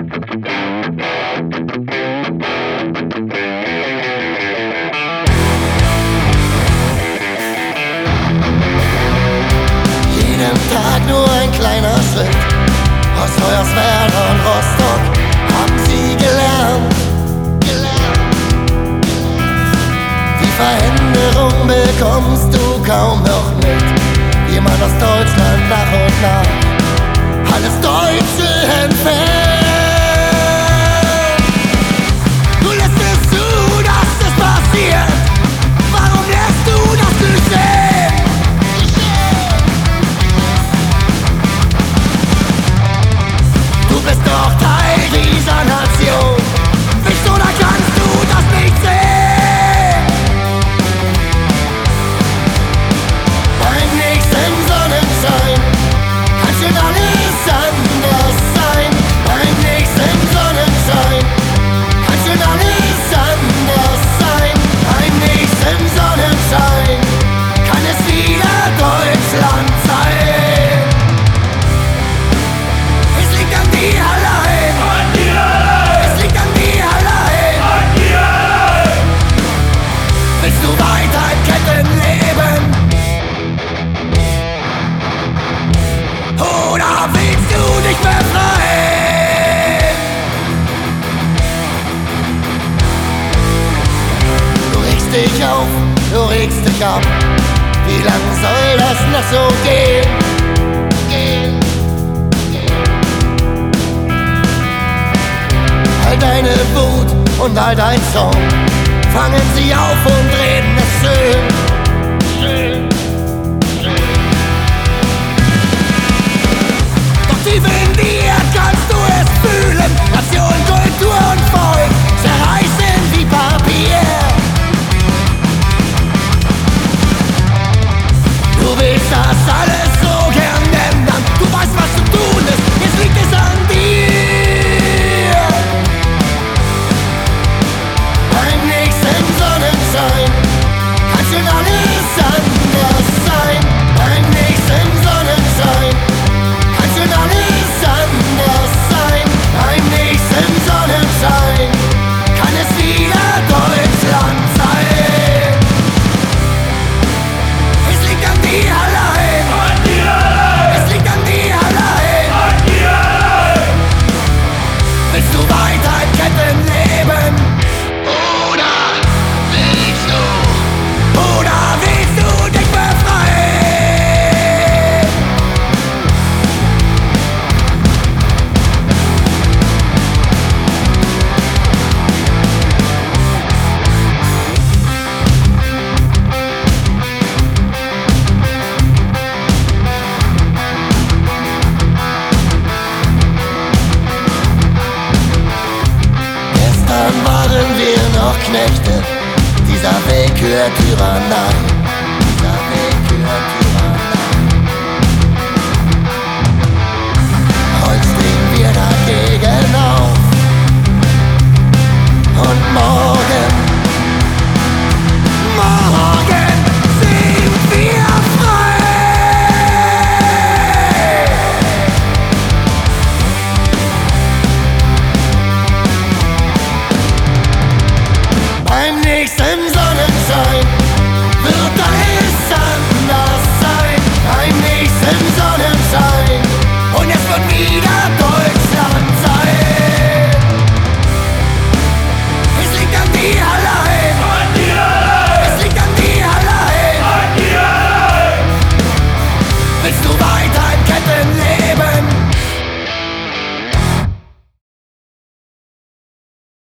Jeden Tag nur ein kleiner Schritt. Aus Hoyerswerda und Rostock haben sie gelernt. Die Veränderung bekommst du kaum noch mit. Jemand aus Deutschland nach und nach alles Deutsche entfernt. Du lässt es zu, dass es passiert. Warum lässt du das geschehen? Du bist doch Teil dieser Nation. Willst oder kannst du das nicht sehen? Beim nächsten Sonnenschein kann schon alles anders sein. Beim nächsten Sonnenschein kann schon alles anders sein. Beim nächsten Sonnenschein kann es wieder Deutschland sein. Es liegt an dir allein. An dir allein. Es liegt an dir allein. An dir allein. Willst du weiter in Ketten leben? Oder willst du dich befreien? Du regst dich auf, du regst dich ab. Wie lang soll das noch so gehen? All deine Wut und all dein Zorn fangen sie auf und reden es schön. Doch tief in dir kannst du es fühlen. Nation, Kultur und Volk zerreißen wie Papier. Du willst das alles so gern ändern. Du weißt, was zu tun ist. Jetzt liegt es an dir. Beim nächsten Sonnenschein kann schon alles anders sein. Beim nächsten Sonnenschein kann schon alles anders sein. Beim nächsten Sonnenschein kann es wieder Deutschland sein. Es liegt an dir allein. An dir allein. Es liegt an dir allein. An dir allein. Willst du weiter in Ketten leben? Oder willst du dich befreien? Gestern waren wir noch Knechte dieser Willkür-Tyrannei. Dieser Willkür-Tyrannei. Heute stehen wir dagegen auf. Und morgen sind wir frei. Beim nächsten